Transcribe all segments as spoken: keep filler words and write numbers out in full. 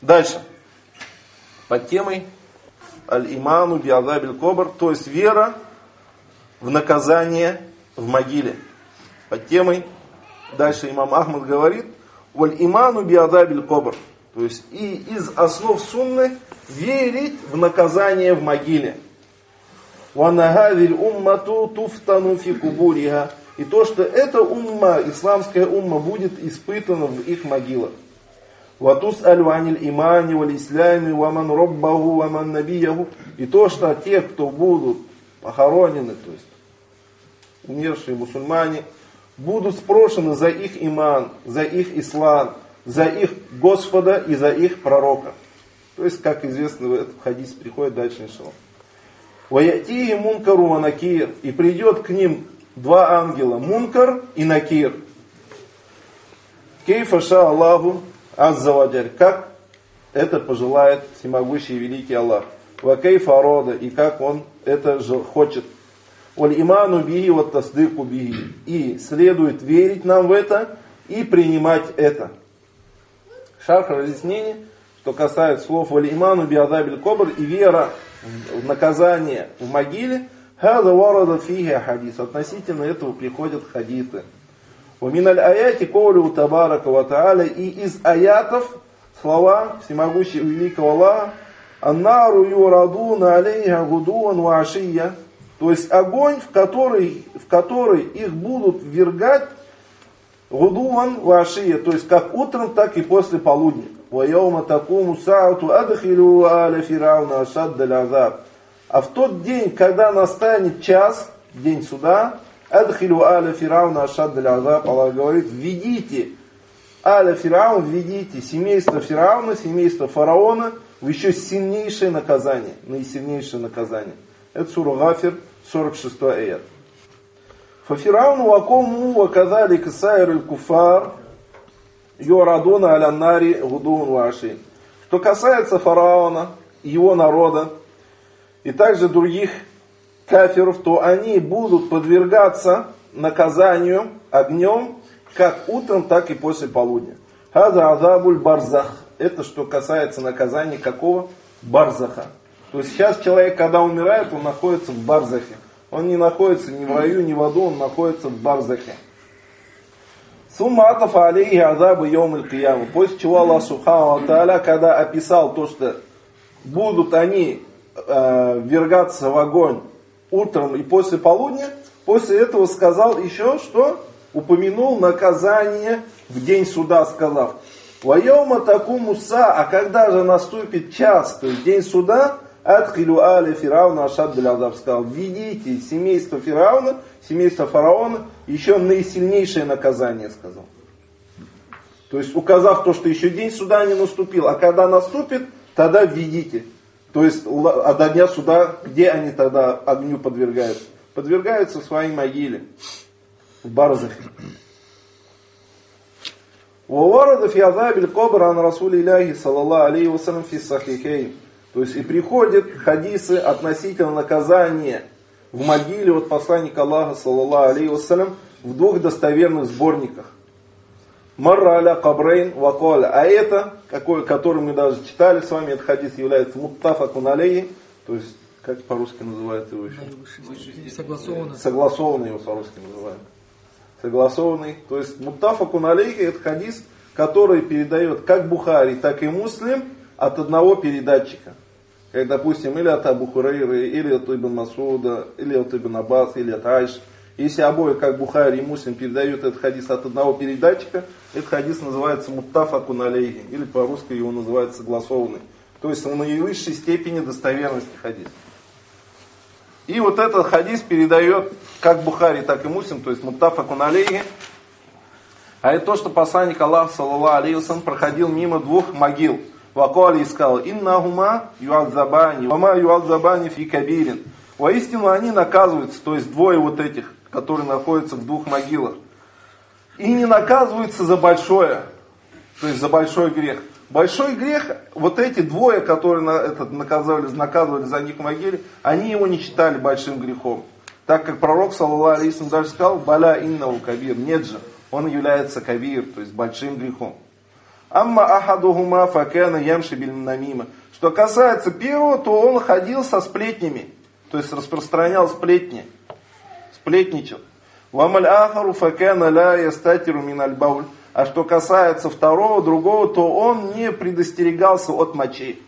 Дальше. Под темой аль-иману би-азабиль кабр, то есть вера в наказание в могиле. Под темой, дальше имам Ахмад говорит, валь-иману би-азабиль кабр, то есть и из основ сунны верить в наказание в могиле. Ванахавиль уммату туфтану фи кубуриха, и то, что эта умма, исламская умма, будет испытана в их могилах. Ватус аль-ваниль имани валь-ислями ваман роббаху ваман набияху, и то, что те, кто будут похоронены, то есть умершие мусульмане, будут спрошены за их иман, за их ислам, за их Господа и за их пророка. То есть, как известно, в этом хадисе приходит дальше иншаллах. Ваятии мункару ва накир, и придет к ним два ангела, мункар и накир. Кейфа ша Аллаху азза ва джаль, как это пожелает всемогущий и великий Аллах. Ва кейфа арода, и как он это хочет. Валь иману бихи ва тасдыку бихи, и следует верить нам в это и принимать это. Шарх разъяснение, что касается слов валь иману би азабиль кабр, и вера в наказание в могиле, хаза варада фиха хадис, относительно этого приходят хадисы. Ваминаль аяти коулю табарака ва тааля, и из аятов слова всемогущего великого Аллаха, аннару юрадуна алейха гудуан ва ашия, то есть огонь, в который, в который их будут ввергать гудуан ва ашия, то есть как утром, так и после полудня. وَيَوْمَ تَقُومُ سَاعَةُ أَدْخِلُوا آلَ فِرْعَوْنَ أَشَدَّ الْعَذَابِ. А в тот день, когда настанет час, день суда, أَدْخِلُوا آلَ فِرْعَوْنَ أَشَدَّ الْعَذَابِ, Аллах говорит, введите, аля Фир'аун, введите семейство Фир'ауна, семейство фараона в еще сильнейшее наказание, наисильнейшее наказание. Это сура Гафир, сорок шестой аят. فَفِرْعَوْنُ وَقَوْمُهُ وَكَذَلِكَ سَائِرُ الْكُفَّارِ Йорадуна аля-нари гудун ваши. Что касается фараона, его народа и также других кафиров, то они будут подвергаться наказанию огнем как утром, так и после полудня. Хаза азабуль барзах. Это что касается наказания какого? Барзаха. То есть сейчас человек, когда умирает, он находится в барзахе. Он не находится ни в раю, ни в аду, он находится в барзахе. Сумма атафа алейхи азабу йом аль-кияму. После чего Аллах Субхану ва Тааля, когда описал то, что будут они э, ввергаться в огонь утром и после полудня, после этого сказал еще, что упомянул наказание в день суда, сказав: «Ва йома такуму са», а когда же наступит час, то есть день суда, «Адхилю аля фирауна ашаддаль азаб», сказал: «Введите семейство Фирауна, семейство фараона, еще наисильнейшее наказание», сказал. То есть указав то, что еще день суда не наступил, а когда наступит, тогда введите. То есть а до дня суда, где они тогда огню подвергаются? Подвергаются в своей могиле, в барзахе. «Ваварада фи азабиль кабр ан расулилляхи саллаллаху алейхи ва саллям фи сахихейн». То есть и приходят хадисы относительно наказания в могиле от посланника Аллаха саллаллаху алейхи вассалям в двух достоверных сборниках. Марра аля кабрейн вакаля. А это, какой, который мы даже читали с вами, этот хадис является муттафакун алейхи, то есть, как по-русски называется его еще? Согласованный. Согласованный его по-русски называем. Согласованный. То есть муттафакун алейхи, это хадис, который передает как Бухари, так и Муслим от одного передатчика. Как, допустим, или от Абу Хурайры, или от Ибн Масуда, или от Ибн Аббас, или от Айш. Если обои, как Бухари и Муслим, передают этот хадис от одного передатчика, этот хадис называется муттафакун алейхи, или по-русски его называют согласованный. То есть в наивысшей степени достоверности хадис. И вот этот хадис передает как Бухари, так и Муслим, то есть муттафакун алейхи. А это то, что посланник Аллаха саллаллаху алейхи вассалям проходил мимо двух могил. Вакали и сказал: «Иннахума юадзабани, вама юадзабани фи кабирин». Воистину они наказываются, то есть двое вот этих, которые находятся в двух могилах. И не наказываются за большое, то есть за большой грех. Большой грех, вот эти двое, которые на, этот, наказывали, наказывали за них в могиле, они его не считали большим грехом. Так как пророк, саллаллаху алейхи вассалям, даже сказал: «Баля иннаху кабир». Нет же, он является кабир, то есть большим грехом. Амма ахадухума факана ямши биль намима. Что касается первого, то он ходил со сплетнями, то есть распространял сплетни, сплетничал. Вамаль ахару факана ля ястатиру миналь бауль. А что касается второго, другого, то он не предостерегался от мочи.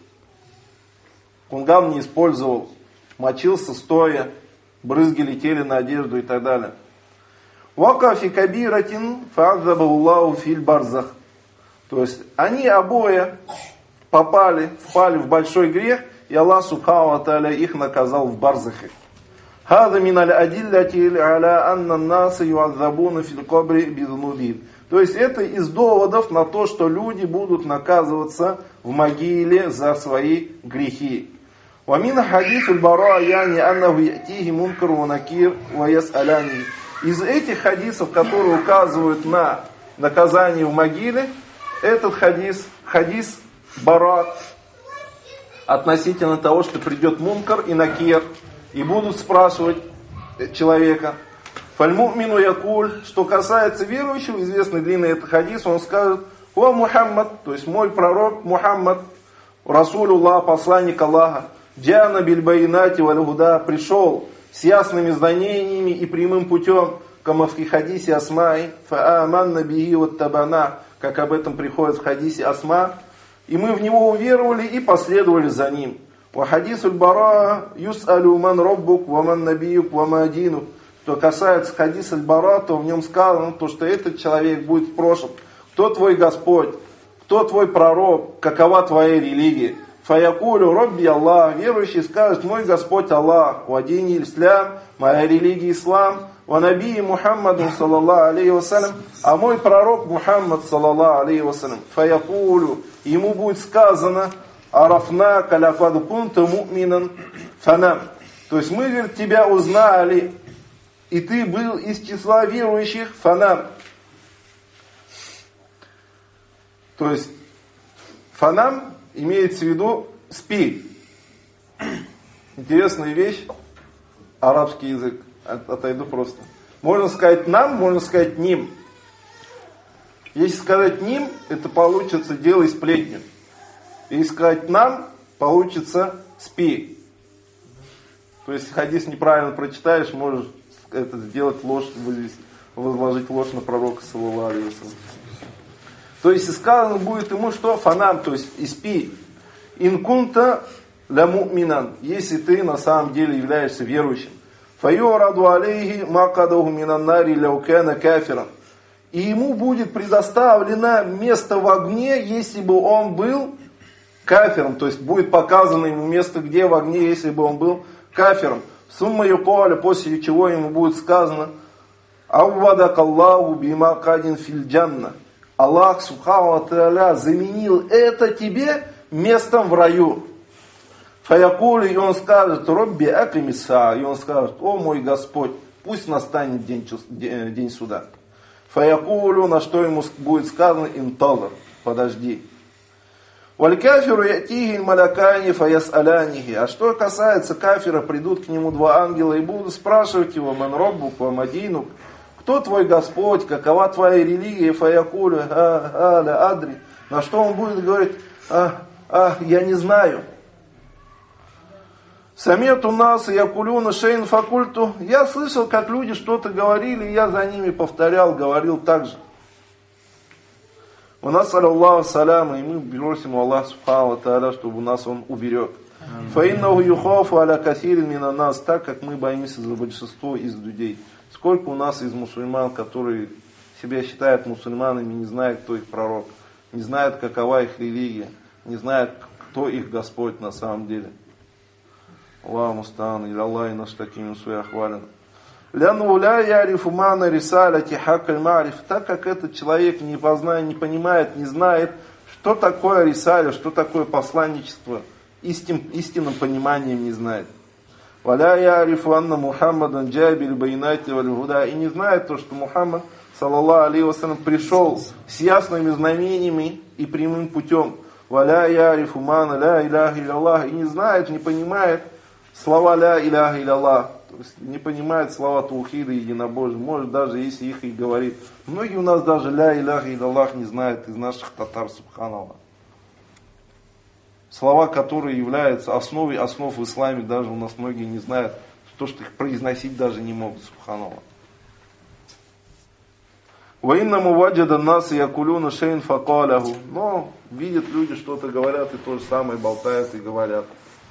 Кунгам не использовал, мочился стоя, брызги летели на одежду и так далее. Вака фи кабиратин фа'адзабахуллаху филь барзах. То есть они обои попали, впали в большой грех, и Аллах субхану ва тааля их наказал в барзахе. Хаза миналь адилляти аля анна наса ю'адзабуна фил кабри биднубин. То есть это из доводов на то, что люди будут наказываться в могиле за свои грехи. ومن حديث البراء يعني أنه يأتيه منكر ونكير ويسألاني. Из этих хадисов, которые указывают на наказание в могиле, этот хадис, хадис Бара, относительно того, что придет мункар и накир, и будут спрашивать человека. Фальмумину якуль, что касается верующего, известный длинный этот хадис, он скажет: «О Мухаммад», то есть мой пророк Мухаммад, Расулуллах, посланник Аллаха, Джана бильбайнати валь-гуда, пришел с ясными знаниями и прямым путем, кама в хадисе Асмай, фа'аманна биhi вот табана, как об этом приходит в хадисе Асма, и мы в него уверовали и последовали за ним. Ва хадисуль бара юс'алю ман роббук ва ман набиюк ва ма динук. Что касается хадиса аль-бара, то в нем сказано, то, что этот человек будет спрошен: кто твой Господь, кто твой пророк, какова твоя религия. Фаякулю робби Аллах, верующий скажет: мой Господь Аллах, ва дини ислам, моя религия ислам, ва наби Мухаммаду саллаллаху алейхи вассалям, а мой пророк Мухаммад саллаллаху алейхи вассалям. Фаякулю, ему будет сказано: арафна каляфаду кунта му'минан фанам. То есть мы, говорит, тебя узнали, и ты был из числа верующих, фанам. То есть фанам имеется в виду спи. Интересная вещь, арабский язык, отойду просто. Можно сказать нам, можно сказать ним. Если сказать ним, это получится делай сплетню. Если сказать нам, получится спи. То есть хадис неправильно прочитаешь, можешь это сделать ложь, возложить ложь на пророка саллаллаху алейхи вассалям. То есть сказано будет ему что? Фанам, то есть испи. Инкунта ля му'минан, если ты на самом деле являешься верующим. Файюраду алейхи макадаху минаннари ляукана кафиран. И ему будет предоставлено место в огне, если бы он был кафиром. То есть будет показано ему место, где в огне, если бы он был кафиром. Сумма юкаля, после чего ему будет сказано: Аввадак Аллаху бима кадин филь джанна. Аллах субхану ва тааля заменил это тебе местом в раю. Фаякули, и он скажет: Робби акимиса, и он скажет: о мой Господь, пусть настанет день, день суда. Фаякулю, на что ему будет сказано: интазар, подожди. Валь кафиру ятихи малякани фаясалянихи. А что касается кафира, придут к нему два ангела и будут спрашивать его: ман роббук ва мадинук, кто твой Господь, какова твоя религия? Фаякулю а аля адри. На что он будет говорить: а, а, я не знаю. Самет у нас якулюна шейн факульту. Я слышал, как люди что-то говорили, и я за ними повторял, говорил так же. У нас Аллаху саляма, и мы просим Аллаха субхану ва тааля, чтобы нас он уберег. Фаиннаху юхафу аля касирин мина нас, так как мы боимся за большинство из людей. Сколько у нас из мусульман, которые себя считают мусульманами, не знают, кто их пророк, не знают, какова их религия, не знают, кто их Господь на самом деле. Аллаху мустаан, или Аллах и наш такими суяхвален. Ляну ля ярифу мана рисаляти хакаль мариф. Так как этот человек не познает, не понимает, не знает, что такое рисаля, что такое посланничество, истин, истинным пониманием не знает. Валя ярифу анна Мухаммадан джабиль байнати валь гуда. И не знает то, что Мухаммад саллаллаху алейхи вассалям пришел с ясными знамениями и прямым путем. Валя ярифу мана ля иляха илля Аллах. И не знает, не понимает слова ля иляха илля Аллах. То есть не понимает слова таухида и единобожия, может даже если их и говорит. Многие у нас даже ля иляха илlalлах не знают из наших татар, субханаллах. Слова, которые являются основой основ в исламе, даже у нас многие не знают. То, что их произносить даже не могут, субханаллах. وَإِنَّمُ وَجَدَ النَّاسِ يَقُولُونَ شَيْءٍ فَقَالَهُ. Но видят люди, что-то говорят, и то же самое болтают и говорят.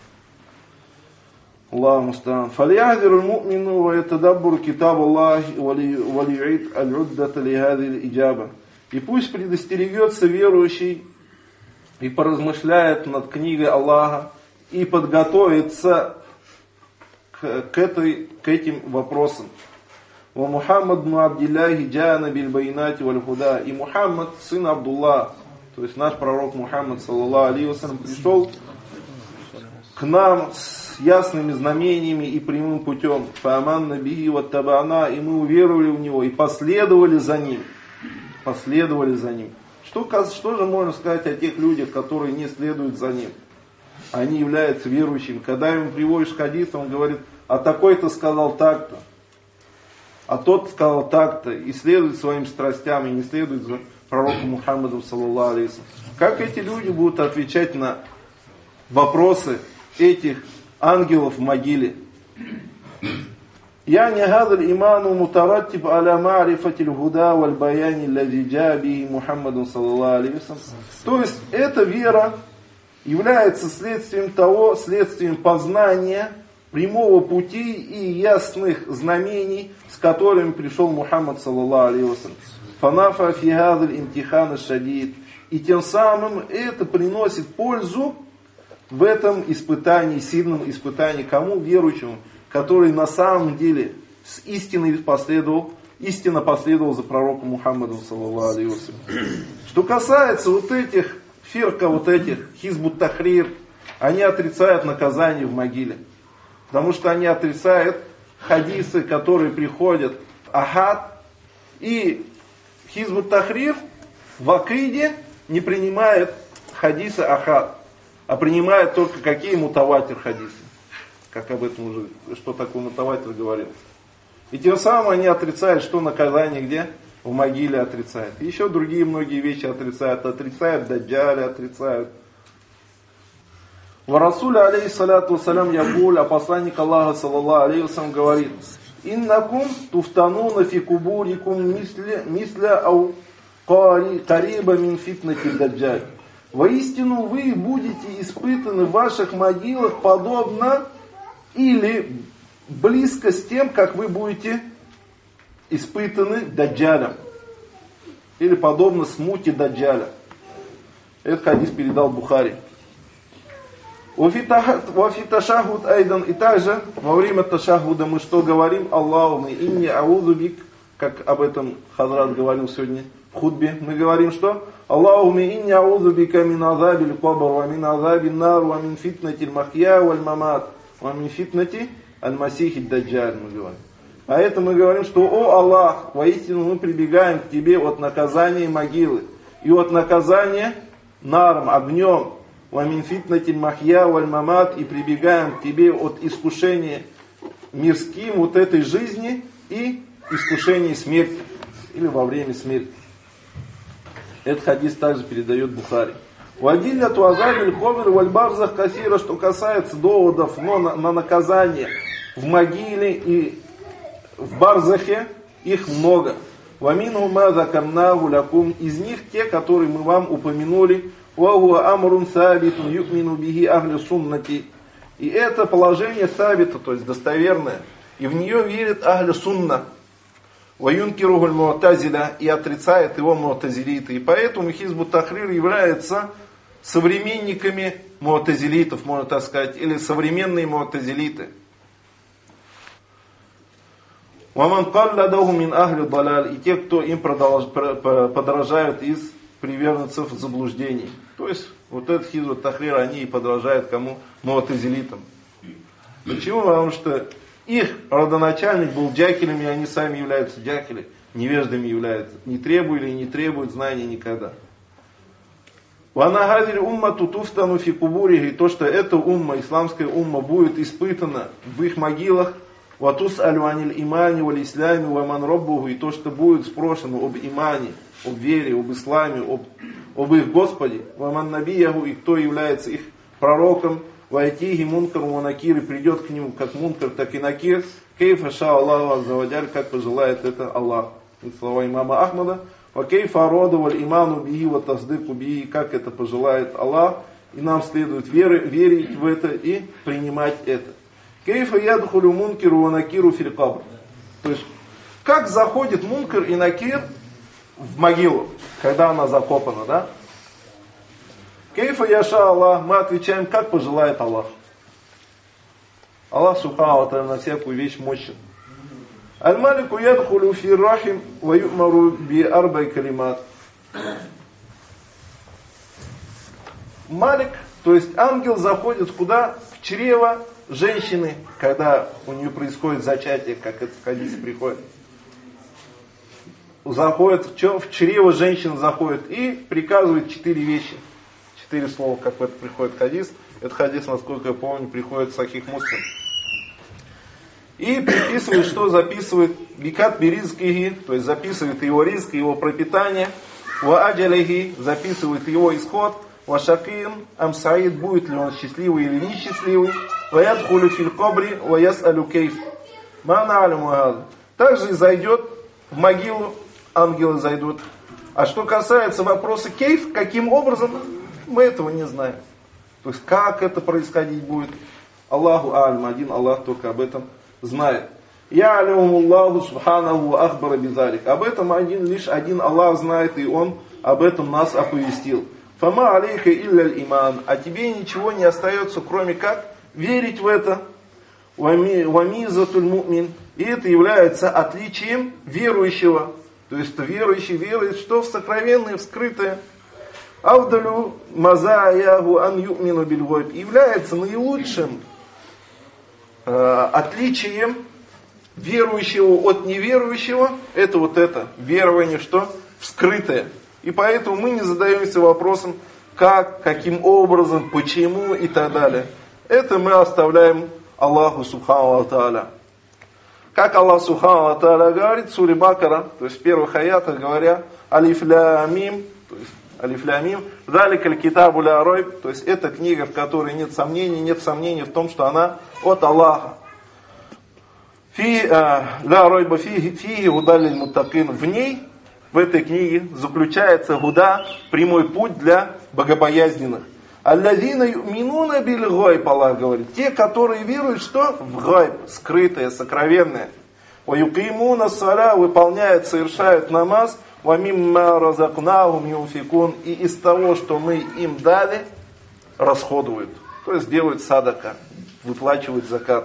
Аллаху муста'ан. فَلْيَحْذِرُ الْمُؤْمِنُ وَيَتَدَبَّرُ كِتَابَ اللَّهِ وَلْيُعِدْ الْعُدَّةَ لِهَذِهِ الْإِجَابَةِ. И пусть предостерегется верующий и поразмышляет над книгой Аллаха и подготовится к, к, этой, к этим вопросам. Ва Мухаммад бн Абдилляхи джа'ана биль байнати валь худа. И Мухаммад, сын Абдулла, то есть наш пророк Мухаммад, саллаллаху алейхи вассалям, пришел к нам с ясными знамениями и прямым путем. Фааманна бихи ваттаба'на. И мы уверовали в него и последовали за ним. Последовали за ним. Что, что же можно сказать о тех людях, которые не следуют за ним? Они являются верующими. Когда ему приводишь хадис, он говорит, а такой-то сказал так-то, а тот сказал так-то, и следует своим страстям, и не следует за пророком Мухаммаду, саллаллаху алейхи вассалям. Как эти люди будут отвечать на вопросы этих ангелов в могиле? Я не гадал иману мутараттиб аля ма'рифатиль худа валь баяни аллади джа бихи Мухаммаду, саллаллаху алейхи вассалям. То есть эта вера является следствием того, следствием познания прямого пути и ясных знамений, с которыми пришел Мухаммад, саллаллаху алейхи вассалям. Фанафа фи гадаль имтихан аш-шадид. И тем самым это приносит пользу в этом испытании, сильном испытании, кому? Верующему, который на самом деле с истиной последовал, истинно последовал за пророком Мухаммадом, саллаллаху алейхи вассалям. Что касается вот этих фирка, вот этих хизбут тахрир, они отрицают наказание в могиле. Потому что они отрицают хадисы, которые приходят ахад. И хизбут тахрир в акиде не принимает хадисы ахад, а принимает только какие мутаватир хадисы. Как об этом уже, что такое мутаватир говорил. И тем самым они отрицают, что наказание где? В могиле отрицают. И еще другие многие вещи отрицают. Отрицают даджаля, отрицают. Ва Расуль алейхиссалату вассалям якуль, а посланник Аллаха, саллаллаху алейхи вассалям, говорит: иннакум туфтануна фи кубурикум мисля ау кариба мин фитнати даджаль. Воистину вы будете испытаны в ваших могилах подобно или близко с тем, как вы будете испытаны даджалем. Или подобно смуте даджаля. Этот хадис передал Бухари. Вафи ташахуд айдан. И также во время ташахуда мы что говорим? Аллахума инни аузу бик, как об этом Хазрат говорил сегодня в хутбе. Мы говорим что? Аллахума инни аузу бика мин азабиль кабр, ва мин азабин нар, ва мин фитнати аль-махья валь мамат, ва мин фитнати аль-масихи даджаль. Мы говорим. А это мы говорим, что о Аллах, воистину мы прибегаем к тебе от наказания могилы и от наказания наром, огнем, вамин фитнатин махья валь мамат, и прибегаем к тебе от искушения мирским вот этой жизни и искушения смерти, или во время смерти. Этот хадис также передает Бухари. Вадилля туазабиль ховер валь барзах касира, что касается доводов но на, на наказание в могиле и в барзахе, их много. Вамину ма закарнаху лякум, из них те, которые мы вам упомянули. Вахуа амрун сабитун юкмину бихи ахли суннати. И это положение сабита, то есть достоверное, и в нее верит ахли сунна. Ваюнкирухуль муатазиля, и отрицает его муатазилиты. И поэтому хизбут тахрир является современниками муатазилитов, можно так сказать, или современные муатазилиты. Ваман калладаху мин ахли даляль, и те, кто им подражают из приверженцев заблуждений. То есть, вот этот хизбут тахрир, они и подражают кому? Муатазилитам. Почему? Потому что их родоначальник был джахилем, и они сами являются джахили, невеждами являются. Не требовали и не требуют знаний никогда. Ванагадиль умма тутуфтану фи кубурихи, то, что эта умма, исламская умма, будет испытана в их могилах. «Ватус'алю аниль имани валь ислами ва ман раббуху», и то, что будет спрошено об имане, об вере, об исламе, об, об их Господе, «ва ман набияху», и кто является их пророком, «вайтихи мункар ва накир», и придет к нему как мункар, так и накир, «кейфа ша Аллаху азза ва джаль», как пожелает это Аллах. Это слова имама Ахмада. «Ва кейфа рода валь иману бихи ва таздыку бихи», как это пожелает Аллах, и нам следует веры, верить в это и принимать это. Кейфа ядхулю мункиру ва накиру фил кабр. То есть, как заходит мункар и накир в могилу, когда она закопана, да? Кейфа яша Аллах, мы отвечаем, как пожелает Аллах. Аллах субхану ва тааля на всякую вещь мощен. Аль-малику ядхулю фи рахим ва ю'мару би арбай калимат. Малик, то есть ангел, заходит куда? В чрево женщины, когда у нее происходит зачатие, как это в хадисе приходит. Заходит в, чем? В чрево женщины заходит и приказывает четыре вещи. Четыре слова, как в это приходит хадис. Этот хадис, насколько я помню, приходит в Сахих Муслим. И приписывает, что записывает бикат биризкихи, то есть записывает его риск, его пропитание. Ва аджалихи, записывает его исход. Ва шакин ам саид, будет ли он счастливый или несчастливый. Ва ядхулю фил кабри ва яс'алю кейф. Ма на'аляму хаза. Также зайдет в могилу, ангелы зайдут. А что касается вопроса кейф, каким образом, мы этого не знаем. То есть как это происходить будет, Аллаху алям, один Аллах только об этом знает. Я аляму Аллаху субханаху ахбара бизалик. Об этом один, лишь один Аллах знает, и Он об этом нас оповестил. Фама алейка илля иман. А тебе ничего не остается, кроме как верить в это. Вамизатуль му'мин. И это является отличием верующего. То есть верующий верует, что в сокровенное, в скрытое. Авдалю мазаяху ан ю'мину биль гойб. Является наилучшим э, отличием верующего от неверующего. Это вот это верование, что в скрытое. И поэтому мы не задаемся вопросом, как, каким образом, почему и так далее. Это мы оставляем Аллаху субхану ва тааля. Как Аллах субхану ва тааля говорит в суре Бакара, то есть в первых аятах говоря, алиф ля мим, то есть алиф ля мим, заликаль китабу ля райб, то есть это книга, в которой нет сомнений, нет сомнений в том, что она от Аллаха. Фи ля райба фиги фиги гудаллиль муттакин. В ней, в этой книге, заключается гуда, прямой путь для богобоязненных. Аллазина ю'минуна биль гайб, Аллах говорит. Те, которые веруют, что? В гайб, скрытое, сокровенное. Ва юкимуна ссаля, выполняют, совершают намаз. Ва мимма разакнахум юнфикун. И из того, что мы им дали, расходуют. То есть делают садака, выплачивают закат.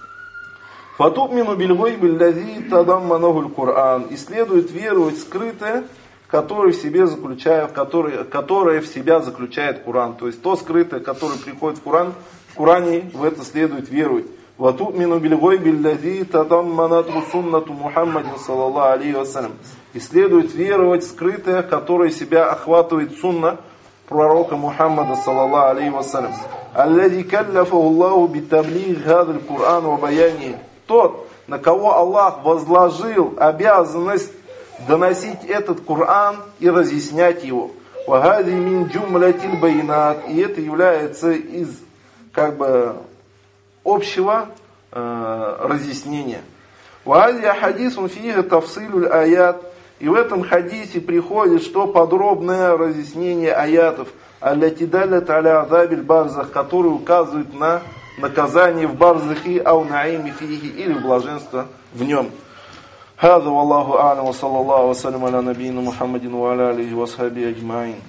Фатумину биль гайб аллази тадамманаху аль-Кур'ан. И следует веровать в скрытое, которое в себе заключает, которое, которое в себя заключает Коран. То есть то скрытое, которое приходит в Коран, в Коране в это следует веровать. وَتُؤْمِنُ بِالْغَيْبِ الَّذِي تَضَمَّنَتْهُ سُنَّةُ مُحَمَّدٍ صَلَّى اللَّهُ عَلَيْهِ وَسَلَّمَ. И следует веровать в скрытое, которое себя охватывает сунна пророка Мухаммада саллаллаху алейхи вассалям. الَّذِي كَلَّفَهُ اللَّهُ بِتَبْلِيغِ هَذَا الْقُرْآنِ وَبَيَانِهِ. Тот, на кого Аллах возложил обязанность доносить этот Коран и разъяснять его. وَهَذِي مِنْ جُمْلَةِ الْبَيِّنَاتِ. И это является из как бы общего э, разъяснения. وَهَذِي حَدِيثٌ فِيهِ تَفْصِيلُ الْآيَاتِ. И в этом хадисе приходит, что подробное разъяснение аятов, الَّتِي دَلَّتْ عَلَى عَذَابِ الْبَرْزَخِ, которые указывают на наказание в барзахи, ау наими фихи, или в блаженство в нем. هذا والله أعلم وصلى الله وسلم على نبينا محمد وعلى آله وصحبه أجمعين.